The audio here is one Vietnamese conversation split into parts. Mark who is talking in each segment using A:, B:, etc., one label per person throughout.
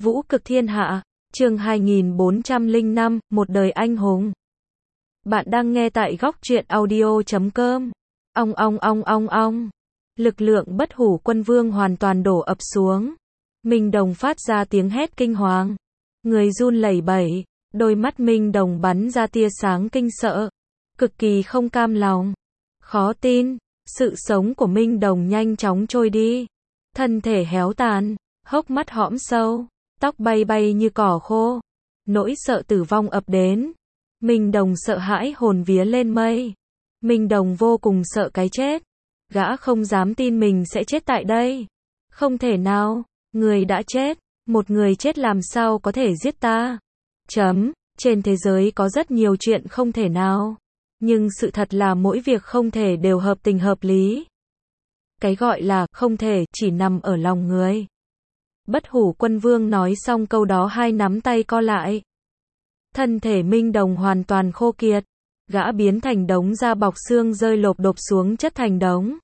A: Vũ cực thiên hạ, chương 2405, một đời anh hùng. Bạn đang nghe tại góc truyện audio.com. Ong. Lực lượng Bất Hủ Quân Vương hoàn toàn đổ ập xuống. Minh Đồng phát ra tiếng hét kinh hoàng. Người run lẩy bẩy, đôi mắt Minh Đồng bắn ra tia sáng kinh sợ. Cực kỳ không cam lòng. Khó tin, sự sống của Minh Đồng nhanh chóng trôi đi. Thân thể héo tàn, hốc mắt hõm sâu, tóc bay bay như cỏ khô. Nỗi sợ tử vong ập đến. Minh Đồng sợ hãi hồn vía lên mây. Minh Đồng vô cùng sợ cái chết. Gã không dám tin mình sẽ chết tại đây. Không thể nào, người đã chết, một người chết làm sao có thể giết ta. Trên thế giới có rất nhiều chuyện không thể nào. Nhưng sự thật là mỗi việc không thể đều hợp tình hợp lý. Cái gọi là không thể chỉ nằm ở lòng người. Bất Hủ Quân Vương nói xong câu đó hai nắm tay co lại. Thân thể Minh Đồng hoàn toàn khô kiệt. Gã biến thành đống da bọc xương rơi lộp độp xuống chất thành đống.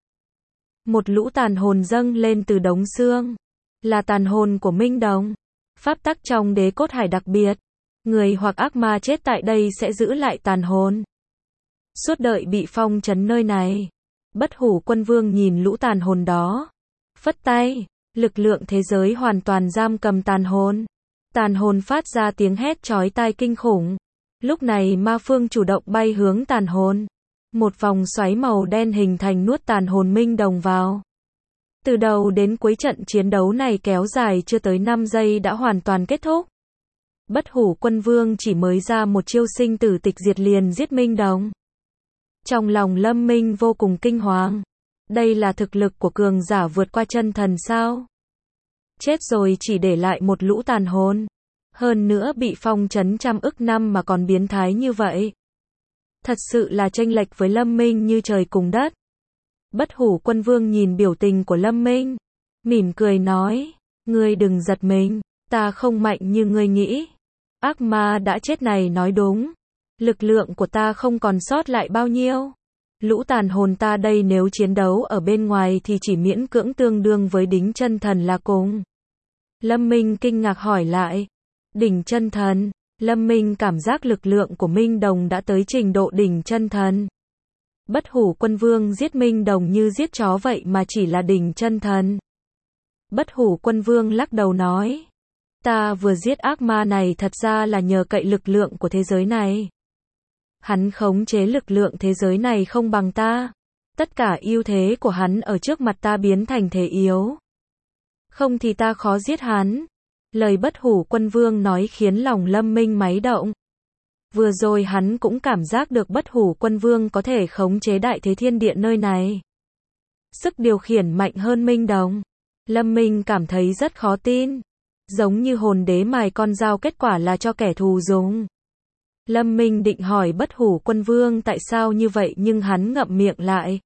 A: Một lũ tàn hồn dâng lên từ đống xương. Là tàn hồn của Minh Đồng. Pháp tắc trong đế cốt hải đặc biệt. Người hoặc ác ma chết tại đây sẽ giữ lại tàn hồn. Suốt đời bị phong trấn nơi này. Bất Hủ Quân Vương nhìn lũ tàn hồn đó. Phất tay, lực lượng thế giới hoàn toàn giam cầm tàn hồn. Tàn hồn phát ra tiếng hét chói tai kinh khủng. Lúc này ma phương chủ động bay hướng tàn hồn. Một vòng xoáy màu đen hình thành nuốt tàn hồn Minh Đồng vào. Từ đầu đến cuối trận chiến đấu này kéo dài chưa tới 5 giây đã hoàn toàn kết thúc. Bất Hủ Quân Vương chỉ mới ra một chiêu sinh tử tịch diệt liền giết Minh Đồng. Trong lòng Lâm Minh vô cùng kinh hoàng. Đây là thực lực của cường giả vượt qua chân thần sao? Chết rồi chỉ để lại một lũ tàn hồn. Hơn nữa bị phong trấn trăm ức năm mà còn biến thái như vậy. Thật sự là chênh lệch với Lâm Minh như trời cùng đất. Bất Hủ Quân Vương nhìn biểu tình của Lâm Minh. Mỉm cười nói. Ngươi đừng giật mình. Ta không mạnh như ngươi nghĩ. Ác ma đã chết này nói đúng. Lực lượng của ta không còn sót lại bao nhiêu. Lũ tàn hồn ta đây nếu chiến đấu ở bên ngoài thì chỉ miễn cưỡng tương đương với đỉnh chân thần là cùng. Lâm Minh kinh ngạc hỏi lại. Đỉnh chân thần. Lâm Minh cảm giác lực lượng của Minh Đồng đã tới trình độ đỉnh chân thần. Bất Hủ Quân Vương giết Minh Đồng như giết chó vậy mà chỉ là đỉnh chân thần. Bất Hủ Quân Vương lắc đầu nói. Ta vừa giết ác ma này thật ra là nhờ cậy lực lượng của thế giới này. Hắn khống chế lực lượng thế giới này không bằng ta. Tất cả ưu thế của hắn ở trước mặt ta biến thành thế yếu. Không thì ta khó giết hắn. Lời Bất Hủ Quân Vương nói khiến lòng Lâm Minh máy động. Vừa rồi hắn cũng cảm giác được Bất Hủ Quân Vương có thể khống chế đại thế thiên địa nơi này. Sức điều khiển mạnh hơn Minh Đồng. Lâm Minh cảm thấy rất khó tin. Giống như hồn đế mài con dao kết quả là cho kẻ thù dùng. Lâm Minh định hỏi Bất Hủ Quân Vương tại sao như vậy nhưng hắn ngậm miệng lại.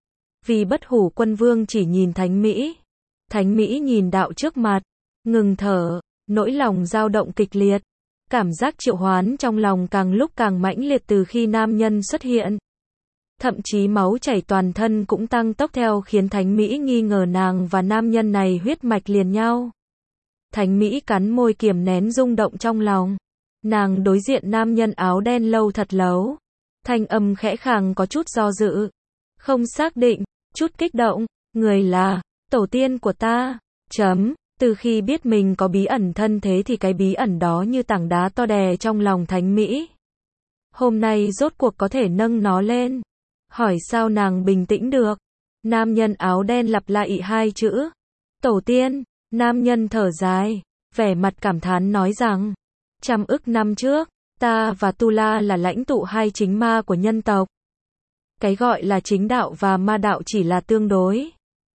A: Vì Bất Hủ Quân Vương chỉ nhìn Thánh Mỹ. Thánh Mỹ nhìn đạo trước mặt. Ngừng thở, nỗi lòng dao động kịch liệt. Cảm giác triệu hoán trong lòng càng lúc càng mãnh liệt từ khi nam nhân xuất hiện. Thậm chí máu chảy toàn thân cũng tăng tốc theo khiến Thánh Mỹ nghi ngờ nàng và nam nhân này huyết mạch liền nhau. Thánh Mỹ cắn môi kiềm nén rung động trong lòng. Nàng đối diện nam nhân áo đen lâu thật lâu. Thanh âm khẽ khàng có chút do dự. Không xác định, chút kích động. Người là tổ tiên của ta. Từ khi biết mình có bí ẩn thân thế thì cái bí ẩn đó như tảng đá to đè trong lòng Thánh Mỹ. Hôm nay rốt cuộc có thể nâng nó lên. Hỏi sao nàng bình tĩnh được. Nam nhân áo đen lặp lại hai chữ. Tổ tiên. Nam nhân thở dài. Vẻ mặt cảm thán nói rằng. Trăm ức năm trước, ta và Tu La là lãnh tụ hai chính ma của nhân tộc. Cái gọi là chính đạo và ma đạo chỉ là tương đối.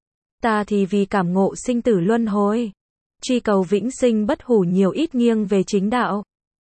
A: Ta thì vì cảm ngộ sinh tử luân hồi. Truy cầu vĩnh sinh bất hủ nhiều ít nghiêng về chính đạo.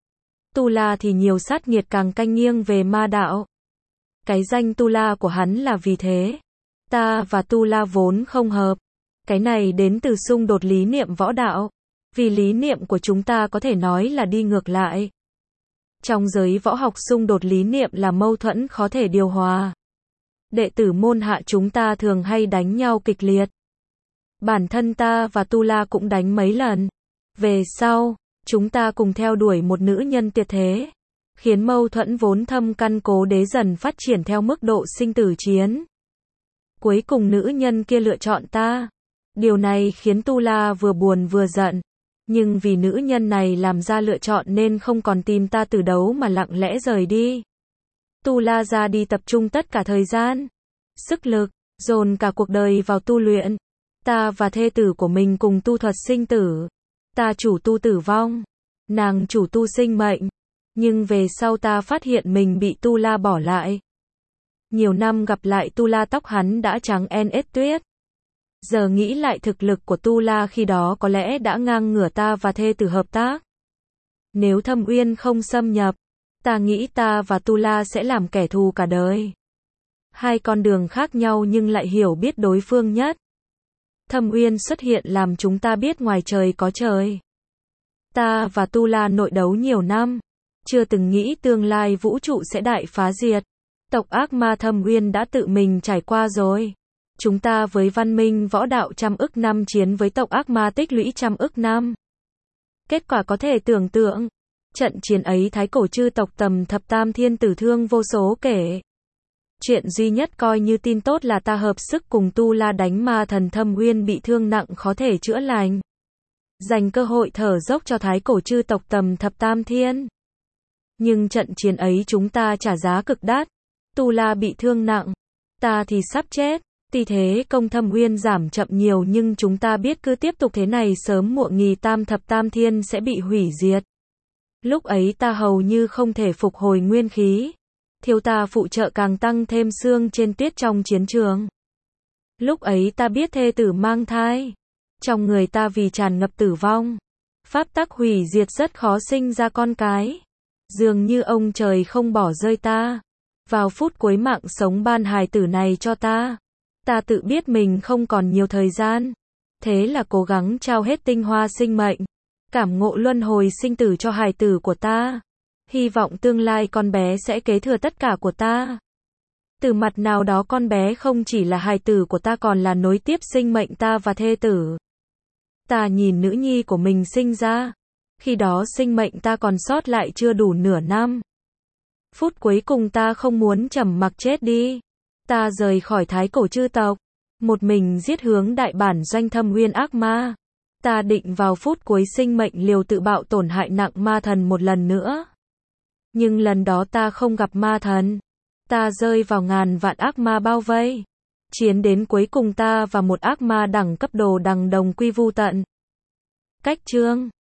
A: Tu La thì nhiều sát nghiệt càng canh nghiêng về ma đạo. Cái danh Tu La của hắn là vì thế. Ta và Tu La vốn không hợp. Cái này đến từ xung đột lý niệm võ đạo. Vì lý niệm của chúng ta có thể nói là đi ngược lại. Trong giới võ học xung đột lý niệm là mâu thuẫn khó thể điều hòa. Đệ tử môn hạ chúng ta thường hay đánh nhau kịch liệt. Bản thân ta và Tu La cũng đánh mấy lần. Về sau, chúng ta cùng theo đuổi một nữ nhân tuyệt thế, khiến mâu thuẫn vốn thâm căn cố đế dần phát triển theo mức độ sinh tử chiến. Cuối cùng nữ nhân kia lựa chọn ta. Điều này khiến Tu La vừa buồn vừa giận. Nhưng vì nữ nhân này làm ra lựa chọn nên không còn tìm ta từ đấu mà lặng lẽ rời đi. Tu La ra đi tập trung tất cả thời gian, sức lực, dồn cả cuộc đời vào tu luyện. Ta và thê tử của mình cùng tu thuật sinh tử. Ta chủ tu tử vong, nàng chủ tu sinh mệnh. Nhưng về sau ta phát hiện mình bị Tu La bỏ lại. Nhiều năm gặp lại Tu La tóc hắn đã trắng en ết tuyết. Giờ nghĩ lại thực lực của Tu La khi đó có lẽ đã ngang ngửa ta và thê tử hợp tác. Nếu Thâm Uyên không xâm nhập, ta nghĩ ta và Tu La sẽ làm kẻ thù cả đời. Hai con đường khác nhau nhưng lại hiểu biết đối phương nhất. Thâm Uyên xuất hiện làm chúng ta biết ngoài trời có trời. Ta và Tu La nội đấu nhiều năm, chưa từng nghĩ tương lai vũ trụ sẽ đại phá diệt. Tộc ác ma Thâm Uyên đã tự mình trải qua rồi. Chúng ta với văn minh võ đạo trăm ức năm chiến với tộc ác ma tích lũy trăm ức năm. Kết quả có thể tưởng tượng. Trận chiến ấy thái cổ chư tộc tầm thập tam thiên tử thương vô số kể. Chuyện duy nhất coi như tin tốt là ta hợp sức cùng Tu La đánh ma thần Thâm Uyên bị thương nặng khó thể chữa lành. Dành cơ hội thở dốc cho thái cổ chư tộc tầm thập tam thiên. Nhưng trận chiến ấy chúng ta trả giá cực đắt. Tu La bị thương nặng. Ta thì sắp chết. Tuy thế công Thâm Uyên giảm chậm nhiều nhưng chúng ta biết cứ tiếp tục thế này sớm muộn gì tam thập tam thiên sẽ bị hủy diệt. Lúc ấy ta hầu như không thể phục hồi nguyên khí. Thiếu ta phụ trợ càng tăng thêm xương trên tuyết trong chiến trường. Lúc ấy ta biết thê tử mang thai. Trong người ta vì tràn ngập tử vong. Pháp tắc hủy diệt rất khó sinh ra con cái. Dường như ông trời không bỏ rơi ta. Vào phút cuối mạng sống ban hài tử này cho ta. Ta tự biết mình không còn nhiều thời gian. Thế là cố gắng trao hết tinh hoa sinh mệnh. Cảm ngộ luân hồi sinh tử cho hài tử của ta. Hy vọng tương lai con bé sẽ kế thừa tất cả của ta. Từ mặt nào đó con bé không chỉ là hài tử của ta còn là nối tiếp sinh mệnh ta và thê tử. Ta nhìn nữ nhi của mình sinh ra. Khi đó sinh mệnh ta còn sót lại chưa đủ nửa năm. Phút cuối cùng ta không muốn trầm mặc chết đi. Ta rời khỏi thái cổ chư tộc. Một mình giết hướng đại bản doanh Thâm Uyên ác ma. Ta định vào phút cuối sinh mệnh liều tự bạo tổn hại nặng ma thần một lần nữa. Nhưng lần đó ta không gặp ma thần. Ta rơi vào ngàn vạn ác ma bao vây. Chiến đến cuối cùng ta và một ác ma đẳng cấp đồ đằng đồng quy vu tận. Cách chương